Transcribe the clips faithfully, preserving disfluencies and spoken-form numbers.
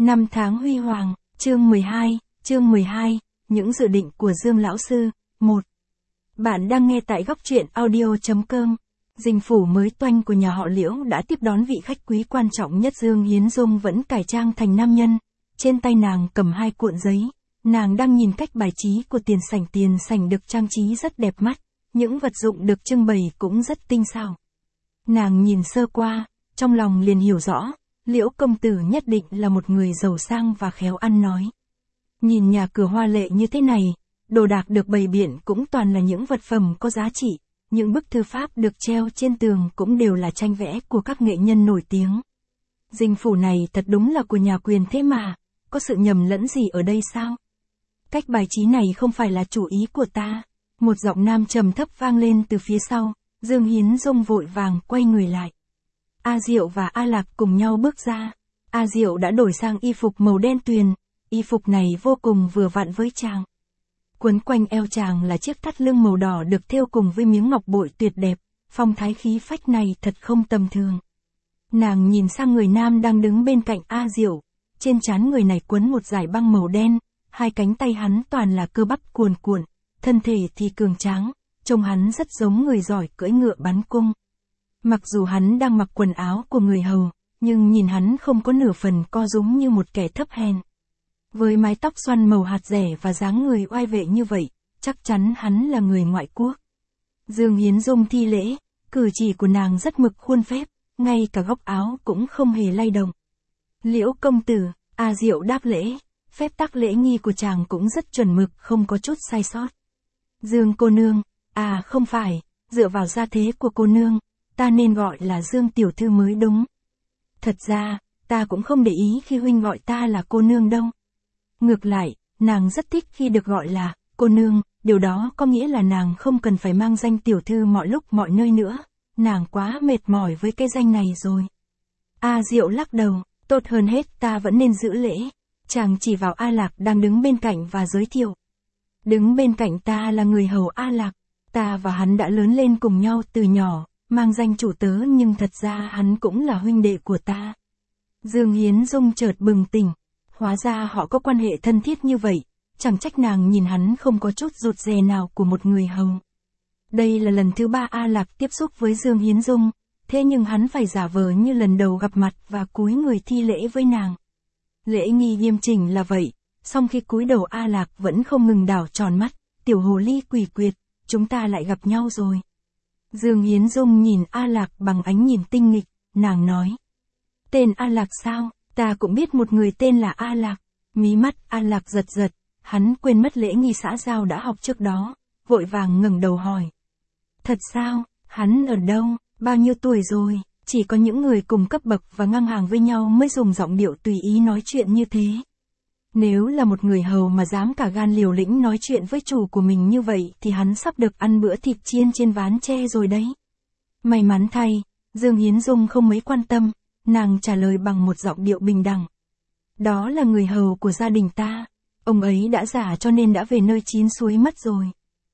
Năm tháng huy hoàng, chương mười hai, chương mười hai, những dự định của Dương lão sư, một. Bạn đang nghe tại góc truyện audio chấm com. Dinh phủ mới toanh của nhà họ Liễu đã tiếp đón vị khách quý quan trọng nhất. Dương Hiến Dung vẫn cải trang thành nam nhân, trên tay nàng cầm hai cuộn giấy, nàng đang nhìn cách bài trí của tiền sảnh. Tiền sảnh được trang trí rất đẹp mắt, những vật dụng được trưng bày cũng rất tinh xảo. Nàng nhìn sơ qua, trong lòng liền hiểu rõ, Liễu công tử nhất định là một người giàu sang và khéo ăn nói. Nhìn nhà cửa hoa lệ như thế này, đồ đạc được bày biện cũng toàn là những vật phẩm có giá trị, những bức thư pháp được treo trên tường cũng đều là tranh vẽ của các nghệ nhân nổi tiếng. Dinh phủ này thật đúng là của nhà quyền thế mà, có sự nhầm lẫn gì ở đây sao? Cách bài trí này không phải là chủ ý của ta. Một giọng nam trầm thấp vang lên từ phía sau, Dương Hiến Dung vội vàng quay người lại. A Diệu và A Lạc cùng nhau bước ra. A Diệu đã đổi sang y phục màu đen tuyền, y phục này vô cùng vừa vặn với chàng. Quấn quanh eo chàng là chiếc thắt lưng màu đỏ được thêu cùng với miếng ngọc bội tuyệt đẹp, phong thái khí phách này thật không tầm thường. Nàng nhìn sang người nam đang đứng bên cạnh A Diệu, trên trán người này quấn một dải băng màu đen, hai cánh tay hắn toàn là cơ bắp cuồn cuộn, thân thể thì cường tráng, trông hắn rất giống người giỏi cưỡi ngựa bắn cung. Mặc dù hắn đang mặc quần áo của người hầu, nhưng nhìn hắn không có nửa phần co rúm như một kẻ thấp hèn. Với mái tóc xoăn màu hạt rẻ và dáng người oai vệ như vậy, chắc chắn hắn là người ngoại quốc. Dương Hiến Dung thi lễ, cử chỉ của nàng rất mực khuôn phép, ngay cả góc áo cũng không hề lay động. Liễu công tử, A Diệu đáp lễ, phép tắc lễ nghi của chàng cũng rất chuẩn mực, không có chút sai sót. Dương cô nương, à không phải, dựa vào gia thế của cô nương, ta nên gọi là Dương tiểu thư mới đúng. Thật ra, ta cũng không để ý khi huynh gọi ta là cô nương đâu. Ngược lại, nàng rất thích khi được gọi là cô nương, điều đó có nghĩa là nàng không cần phải mang danh tiểu thư mọi lúc mọi nơi nữa, nàng quá mệt mỏi với cái danh này rồi. A Diệu lắc đầu, tốt hơn hết ta vẫn nên giữ lễ. Chàng chỉ vào A Lạc đang đứng bên cạnh và giới thiệu. Đứng bên cạnh ta là người hầu A Lạc, ta và hắn đã lớn lên cùng nhau từ nhỏ, mang danh chủ tớ nhưng thật ra hắn cũng là huynh đệ của ta. Dương Hiến Dung chợt bừng tỉnh, hóa ra họ có quan hệ thân thiết như vậy, chẳng trách nàng nhìn hắn không có chút rụt rè nào của một người hầu. Đây là lần thứ ba A Lạc tiếp xúc với Dương Hiến Dung, thế nhưng hắn phải giả vờ như lần đầu gặp mặt và cúi người thi lễ với nàng. Lễ nghi nghiêm chỉnh là vậy, song khi cúi đầu A Lạc vẫn không ngừng đảo tròn mắt, tiểu hồ ly quỷ quyệt, chúng ta lại gặp nhau rồi. Dương Hiến Dung nhìn A Lạc bằng ánh nhìn tinh nghịch, nàng nói. Tên A Lạc sao, ta cũng biết một người tên là A Lạc. Mí mắt A Lạc giật giật, hắn quên mất lễ nghi xã giao đã học trước đó, vội vàng ngẩng đầu hỏi. Thật sao, hắn ở đâu, bao nhiêu tuổi rồi? Chỉ có những người cùng cấp bậc và ngang hàng với nhau mới dùng giọng điệu tùy ý nói chuyện như thế. Nếu là một người hầu mà dám cả gan liều lĩnh nói chuyện với chủ của mình như vậy thì hắn sắp được ăn bữa thịt chiên trên ván tre rồi đấy. May mắn thay, Dương Hiến Dung không mấy quan tâm, nàng trả lời bằng một giọng điệu bình đẳng. Đó là người hầu của gia đình ta, ông ấy đã già cho nên đã về nơi chín suối mất rồi.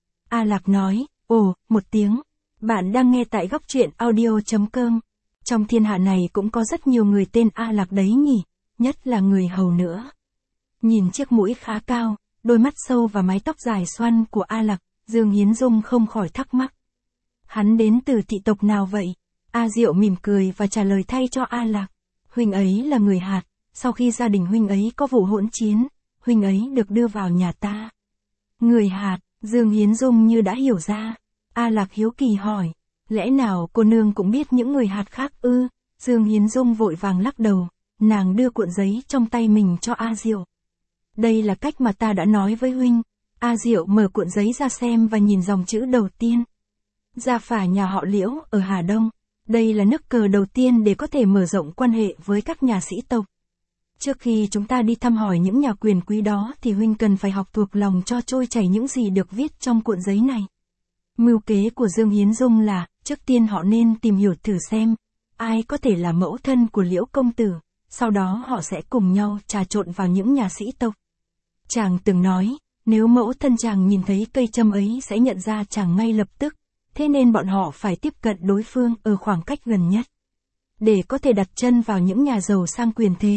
A Lạc nói, ồ, một tiếng, bạn đang nghe tại góc truyện audio chấm com. Trong thiên hạ này cũng có rất nhiều người tên A Lạc đấy nhỉ, nhất là người hầu nữa. Nhìn chiếc mũi khá cao, đôi mắt sâu và mái tóc dài xoăn của A Lạc, Dương Hiến Dung không khỏi thắc mắc. Hắn đến từ thị tộc nào vậy? A Diệu mỉm cười và trả lời thay cho A Lạc. Huynh ấy là người Hạt, sau khi gia đình huynh ấy có vụ hỗn chiến, huynh ấy được đưa vào nhà ta. Người Hạt, Dương Hiến Dung như đã hiểu ra. A Lạc hiếu kỳ hỏi. Lẽ nào cô nương cũng biết những người Hạt khác ư? Dương Hiến Dung vội vàng lắc đầu, nàng đưa cuộn giấy trong tay mình cho A Diệu. Đây là cách mà ta đã nói với huynh. A Diệu mở cuộn giấy ra xem và nhìn dòng chữ đầu tiên. Gia phả nhà họ Liễu ở Hà Đông. Đây là nước cờ đầu tiên để có thể mở rộng quan hệ với các nhà sĩ tộc. Trước khi chúng ta đi thăm hỏi những nhà quyền quý đó thì huynh cần phải học thuộc lòng cho trôi chảy những gì được viết trong cuộn giấy này. Mưu kế của Dương Hiến Dung là, trước tiên họ nên tìm hiểu thử xem, ai có thể là mẫu thân của Liễu công tử, sau đó họ sẽ cùng nhau trà trộn vào những nhà sĩ tộc. Chàng từng nói, nếu mẫu thân chàng nhìn thấy cây châm ấy sẽ nhận ra chàng ngay lập tức, thế nên bọn họ phải tiếp cận đối phương ở khoảng cách gần nhất. Để có thể đặt chân vào những nhà giàu sang quyền thế,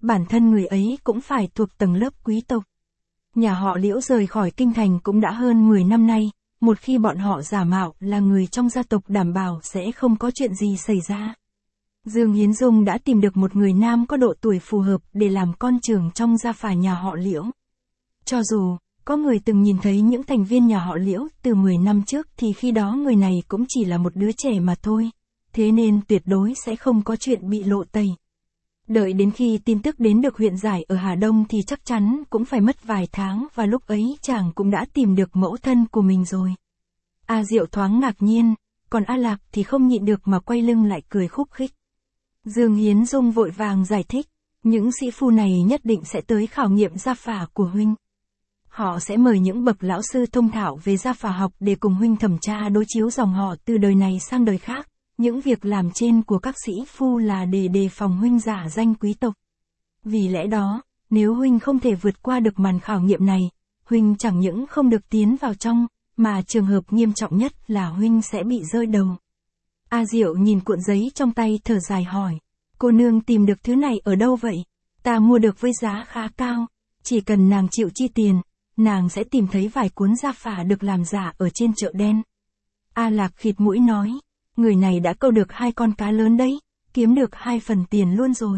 bản thân người ấy cũng phải thuộc tầng lớp quý tộc. Nhà họ Liễu rời khỏi kinh thành cũng đã hơn mười năm nay, một khi bọn họ giả mạo là người trong gia tộc đảm bảo sẽ không có chuyện gì xảy ra. Dương Hiến Dung đã tìm được một người nam có độ tuổi phù hợp để làm con trưởng trong gia phả nhà họ Liễu. Cho dù, có người từng nhìn thấy những thành viên nhà họ Liễu từ mười năm trước thì khi đó người này cũng chỉ là một đứa trẻ mà thôi, thế nên tuyệt đối sẽ không có chuyện bị lộ tẩy. Đợi đến khi tin tức đến được huyện giải ở Hà Đông thì chắc chắn cũng phải mất vài tháng và lúc ấy chàng cũng đã tìm được mẫu thân của mình rồi. A Diệu thoáng ngạc nhiên, còn A Lạc thì không nhịn được mà quay lưng lại cười khúc khích. Dương Hiến Dung vội vàng giải thích, những sĩ phu này nhất định sẽ tới khảo nghiệm gia phả của huynh. Họ sẽ mời những bậc lão sư thông thạo về gia phả học để cùng huynh thẩm tra đối chiếu dòng họ từ đời này sang đời khác. Những việc làm trên của các sĩ phu là để đề phòng huynh giả danh quý tộc. Vì lẽ đó, nếu huynh không thể vượt qua được màn khảo nghiệm này, huynh chẳng những không được tiến vào trong, mà trường hợp nghiêm trọng nhất là huynh sẽ bị rơi đầu. A Diệu nhìn cuộn giấy trong tay thở dài hỏi, cô nương tìm được thứ này ở đâu vậy? Ta mua được với giá khá cao, chỉ cần nàng chịu chi tiền, nàng sẽ tìm thấy vài cuốn gia phả được làm giả ở trên chợ đen. A Lạc khịt mũi nói, người này đã câu được hai con cá lớn đấy, kiếm được hai phần tiền luôn rồi.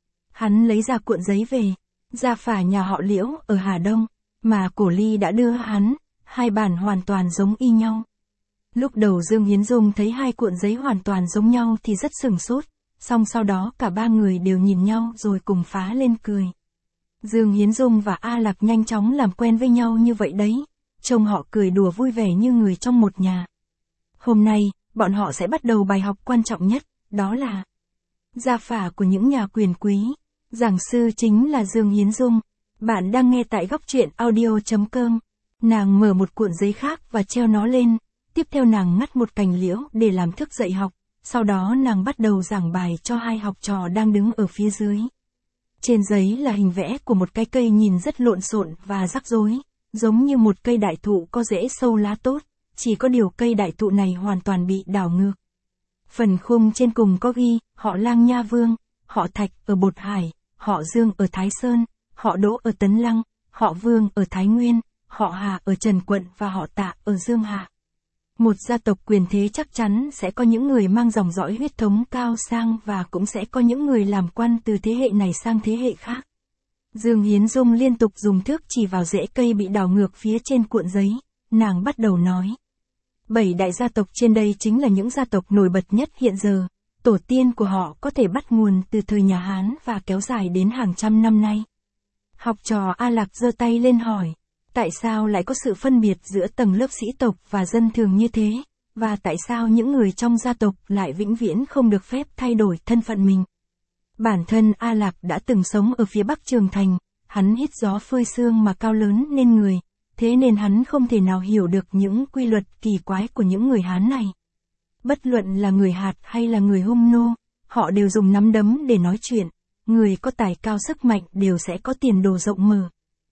Hắn lấy ra cuộn giấy về, gia phả nhà họ Liễu ở Hà Đông, mà Cổ Ly đã đưa hắn, hai bản hoàn toàn giống y nhau. Lúc đầu Dương Hiến Dung thấy hai cuộn giấy hoàn toàn giống nhau thì rất sửng sốt, song sau đó cả ba người đều nhìn nhau rồi cùng phá lên cười. Dương Hiến Dung và A Lạc nhanh chóng làm quen với nhau như vậy đấy, trông họ cười đùa vui vẻ như người trong một nhà. Hôm nay, bọn họ sẽ bắt đầu bài học quan trọng nhất, đó là gia phả của những nhà quyền quý. Giảng sư chính là Dương Hiến Dung. Bạn đang nghe tại góc truyện audio chấm com. Nàng mở một cuộn giấy khác và treo nó lên, tiếp theo nàng ngắt một cành liễu để làm thức dạy học, sau đó nàng bắt đầu giảng bài cho hai học trò đang đứng ở phía dưới. Trên giấy là hình vẽ của một cái cây nhìn rất lộn xộn và rắc rối, giống như một cây đại thụ có rễ sâu lá tốt, chỉ có điều cây đại thụ này hoàn toàn bị đảo ngược. Phần khung trên cùng có ghi, họ Lang Nha Vương, họ Thạch ở Bột Hải, họ Dương ở Thái Sơn, họ Đỗ ở Tấn Lăng, họ Vương ở Thái Nguyên, họ Hà ở Trần Quận và họ Tạ ở Dương Hà. Một gia tộc quyền thế chắc chắn sẽ có những người mang dòng dõi huyết thống cao sang và cũng sẽ có những người làm quan từ thế hệ này sang thế hệ khác. Dương Hiến Dung liên tục dùng thước chỉ vào rễ cây bị đảo ngược phía trên cuộn giấy, nàng bắt đầu nói. Bảy đại gia tộc trên đây chính là những gia tộc nổi bật nhất hiện giờ, tổ tiên của họ có thể bắt nguồn từ thời nhà Hán và kéo dài đến hàng trăm năm nay. Học trò A Lạc giơ tay lên hỏi, tại sao lại có sự phân biệt giữa tầng lớp sĩ tộc và dân thường như thế, và tại sao những người trong gia tộc lại vĩnh viễn không được phép thay đổi thân phận mình? Bản thân A Lạc đã từng sống ở phía Bắc Trường Thành, hắn hít gió phơi sương mà cao lớn nên người, thế nên hắn không thể nào hiểu được những quy luật kỳ quái của những người Hán này. Bất luận là người Hạt hay là người Hung Nô, họ đều dùng nắm đấm để nói chuyện, người có tài cao sức mạnh đều sẽ có tiền đồ rộng mở.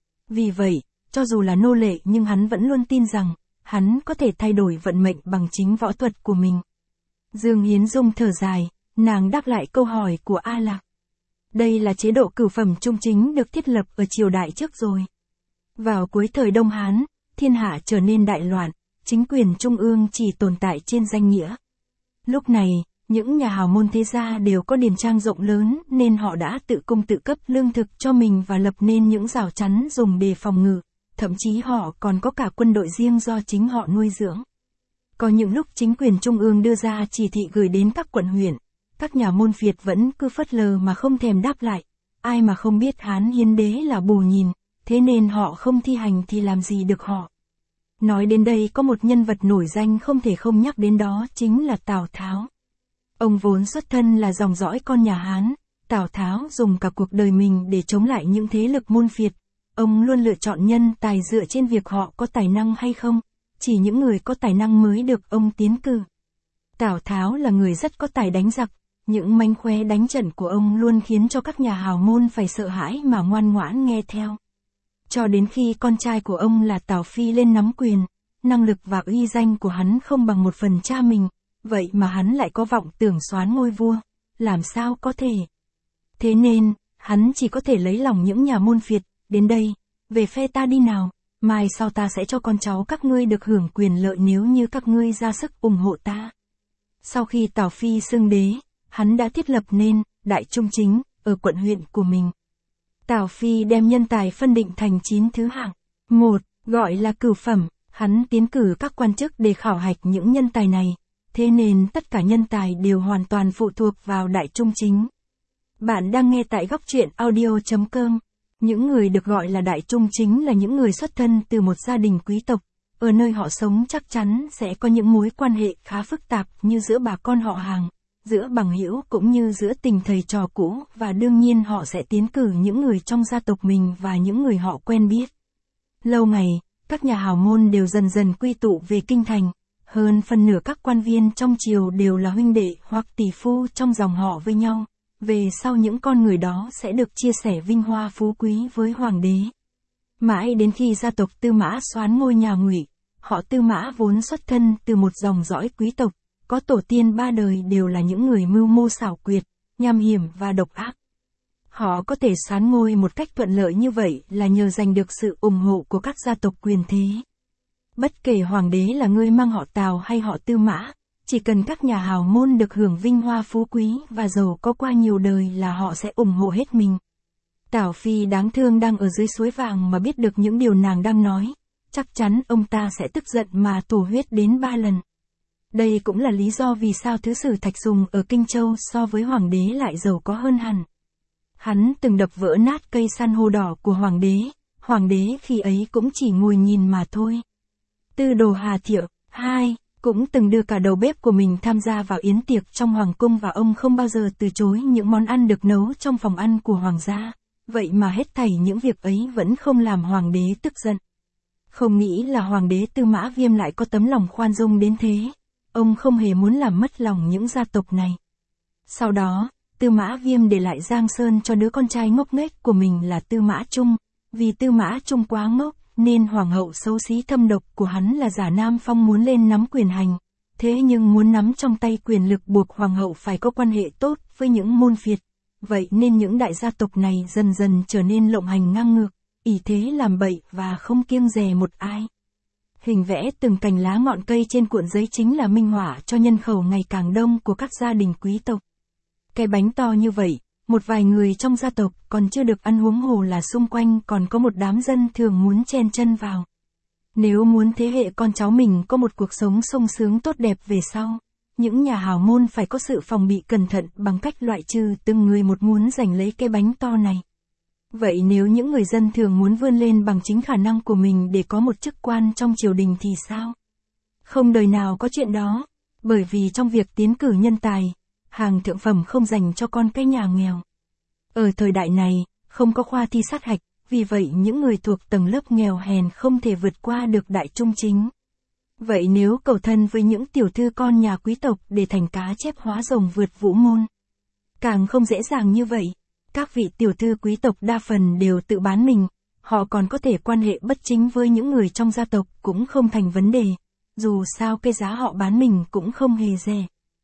Vì vậy, cho dù là nô lệ nhưng hắn vẫn luôn tin rằng, hắn có thể thay đổi vận mệnh bằng chính võ thuật của mình. Dương Hiến Dung thở dài, nàng đáp lại câu hỏi của A Lạc. Đây là chế độ cửu phẩm trung chính được thiết lập ở triều đại trước rồi. Vào cuối thời Đông Hán, thiên hạ trở nên đại loạn, chính quyền trung ương chỉ tồn tại trên danh nghĩa. Lúc này, những nhà hào môn thế gia đều có điền trang rộng lớn nên họ đã tự cung tự cấp lương thực cho mình và lập nên những rào chắn dùng để phòng ngự, thậm chí họ còn có cả quân đội riêng do chính họ nuôi dưỡng. Có những lúc chính quyền trung ương đưa ra chỉ thị gửi đến các quận huyện, các nhà môn phiệt vẫn cứ phớt lờ mà không thèm đáp lại, ai mà không biết Hán Hiến Đế là bù nhìn, thế nên họ không thi hành thì làm gì được họ. Nói đến đây có một nhân vật nổi danh không thể không nhắc đến, đó chính là Tào Tháo. Ông vốn xuất thân là dòng dõi con nhà Hán, Tào Tháo dùng cả cuộc đời mình để chống lại những thế lực môn phiệt. Ông luôn lựa chọn nhân tài dựa trên việc họ có tài năng hay không, chỉ những người có tài năng mới được ông tiến cử. Tào Tháo là người rất có tài đánh giặc, những mánh khóe đánh trận của ông luôn khiến cho các nhà hào môn phải sợ hãi mà ngoan ngoãn nghe theo. Cho đến khi con trai của ông là Tào Phi lên nắm quyền, năng lực và uy danh của hắn không bằng một phần cha mình, vậy mà hắn lại có vọng tưởng soán ngôi vua, làm sao có thể. Thế nên, hắn chỉ có thể lấy lòng những nhà môn phiệt, đến đây, về phe ta đi nào, mai sau ta sẽ cho con cháu các ngươi được hưởng quyền lợi nếu như các ngươi ra sức ủng hộ ta. Sau khi Tào Phi xưng đế, hắn đã thiết lập nên Đại Trung Chính ở quận huyện của mình. Tào Phi đem nhân tài phân định thành chín thứ hạng. Một, gọi là cửu phẩm, hắn tiến cử các quan chức để khảo hạch những nhân tài này, thế nên tất cả nhân tài đều hoàn toàn phụ thuộc vào Đại Trung Chính. Bạn đang nghe tại góc truyện audio chấm com. Những người được gọi là Đại Trung Chính là những người xuất thân từ một gia đình quý tộc, ở nơi họ sống chắc chắn sẽ có những mối quan hệ khá phức tạp như giữa bà con họ hàng, giữa bằng hữu cũng như giữa tình thầy trò cũ, và đương nhiên họ sẽ tiến cử những người trong gia tộc mình và những người họ quen biết. Lâu ngày, các nhà hào môn đều dần dần quy tụ về kinh thành, hơn phân nửa các quan viên trong triều đều là huynh đệ hoặc tỷ phu trong dòng họ với nhau. Về sau những con người đó sẽ được chia sẻ vinh hoa phú quý với hoàng đế. Mãi đến khi gia tộc Tư Mã soán ngôi nhà Ngụy, họ Tư Mã vốn xuất thân từ một dòng dõi quý tộc, có tổ tiên ba đời đều là những người mưu mô xảo quyệt, nham hiểm và độc ác. Họ có thể soán ngôi một cách thuận lợi như vậy là nhờ giành được sự ủng hộ của các gia tộc quyền thế. Bất kể hoàng đế là người mang họ Tào hay họ Tư Mã, chỉ cần các nhà hào môn được hưởng vinh hoa phú quý và giàu có qua nhiều đời là họ sẽ ủng hộ hết mình. Tào Phi đáng thương đang ở dưới suối vàng mà biết được những điều nàng đang nói, chắc chắn ông ta sẽ tức giận mà thổ huyết đến ba lần. Đây cũng là lý do vì sao thứ sử Thạch Sùng ở Kinh Châu so với hoàng đế lại giàu có hơn hẳn. Hắn từng đập vỡ nát cây san hô đỏ của hoàng đế, hoàng đế khi ấy cũng chỉ ngồi nhìn mà thôi. Tư đồ Hà Thiệu, hai, cũng từng đưa cả đầu bếp của mình tham gia vào yến tiệc trong hoàng cung và ông không bao giờ từ chối những món ăn được nấu trong phòng ăn của hoàng gia, vậy mà hết thảy những việc ấy vẫn không làm hoàng đế tức giận. Không nghĩ là hoàng đế Tư Mã Viêm lại có tấm lòng khoan dung đến thế, ông không hề muốn làm mất lòng những gia tộc này. Sau đó, Tư Mã Viêm để lại Giang Sơn cho đứa con trai ngốc nghếch của mình là Tư Mã Trung, vì Tư Mã Trung quá ngốc, nên hoàng hậu xấu xí thâm độc của hắn là Giả Nam Phong muốn lên nắm quyền hành, thế nhưng muốn nắm trong tay quyền lực buộc hoàng hậu phải có quan hệ tốt với những môn phiệt, vậy nên những đại gia tộc này dần dần trở nên lộng hành ngang ngược, ỷ thế làm bậy và không kiêng dè một ai. Hình vẽ từng cành lá ngọn cây trên cuộn giấy chính là minh họa cho nhân khẩu ngày càng đông của các gia đình quý tộc. Cái bánh to như vậy, một vài người trong gia tộc còn chưa được ăn huống hồ là xung quanh còn có một đám dân thường muốn chen chân vào. Nếu muốn thế hệ con cháu mình có một cuộc sống sung sướng tốt đẹp về sau, những nhà hào môn phải có sự phòng bị cẩn thận bằng cách loại trừ từng người một muốn giành lấy cái bánh to này. Vậy nếu những người dân thường muốn vươn lên bằng chính khả năng của mình để có một chức quan trong triều đình thì sao? Không đời nào có chuyện đó, bởi vì trong việc tiến cử nhân tài, hàng thượng phẩm không dành cho con cái nhà nghèo. Ở thời đại này, không có khoa thi sát hạch, vì vậy những người thuộc tầng lớp nghèo hèn không thể vượt qua được Đại Trung Chính. Vậy nếu cầu thân với những tiểu thư con nhà quý tộc để thành cá chép hóa rồng vượt vũ môn, càng không dễ dàng như vậy. Các vị tiểu thư quý tộc đa phần đều tự bán mình, họ còn có thể quan hệ bất chính với những người trong gia tộc cũng không thành vấn đề, dù sao cái giá họ bán mình cũng không hề rẻ.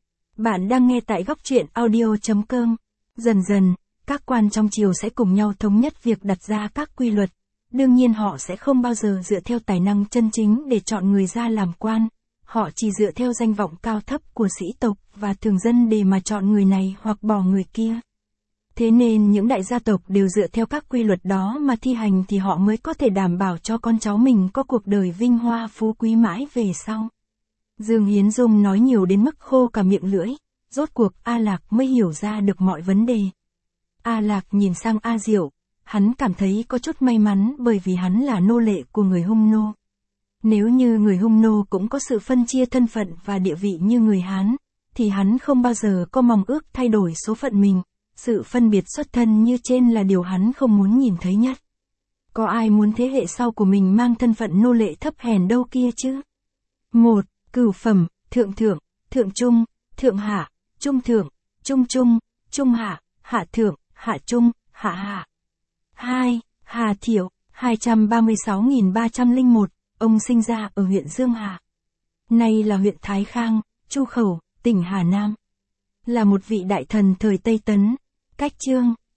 Bạn đang nghe tại góc truyện audio chấm com. Dần dần, các quan trong triều sẽ cùng nhau thống nhất việc đặt ra các quy luật. Đương nhiên họ sẽ không bao giờ dựa theo tài năng chân chính để chọn người ra làm quan, họ chỉ dựa theo danh vọng cao thấp của sĩ tộc và thường dân để mà chọn người này hoặc bỏ người kia. Thế nên những đại gia tộc đều dựa theo các quy luật đó mà thi hành thì họ mới có thể đảm bảo cho con cháu mình có cuộc đời vinh hoa phú quý mãi về sau. Dương Hiến Dung nói nhiều đến mức khô cả miệng lưỡi, rốt cuộc A Lạc mới hiểu ra được mọi vấn đề. A Lạc nhìn sang A Diệu, hắn cảm thấy có chút may mắn bởi vì hắn là nô lệ của người Hung Nô. Nếu như người Hung Nô cũng có sự phân chia thân phận và địa vị như người Hán, thì hắn không bao giờ có mong ước thay đổi số phận mình. Sự phân biệt xuất thân như trên là điều hắn không muốn nhìn thấy nhất. Có ai muốn thế hệ sau của mình mang thân phận nô lệ thấp hèn đâu kia chứ? một. Cửu phẩm, thượng thượng, thượng trung, thượng hạ, trung thượng, trung trung, trung hạ, hạ thượng, hạ trung, hạ hạ. hai. Hà Thiệu, hai trăm ba mươi sáu nghìn ba trăm lẻ một, ông sinh ra ở huyện Dương Hà. Nay là huyện Thái Khang, Chu Khẩu, tỉnh Hà Nam. Là một vị đại thần thời Tây Tấn. Cách chương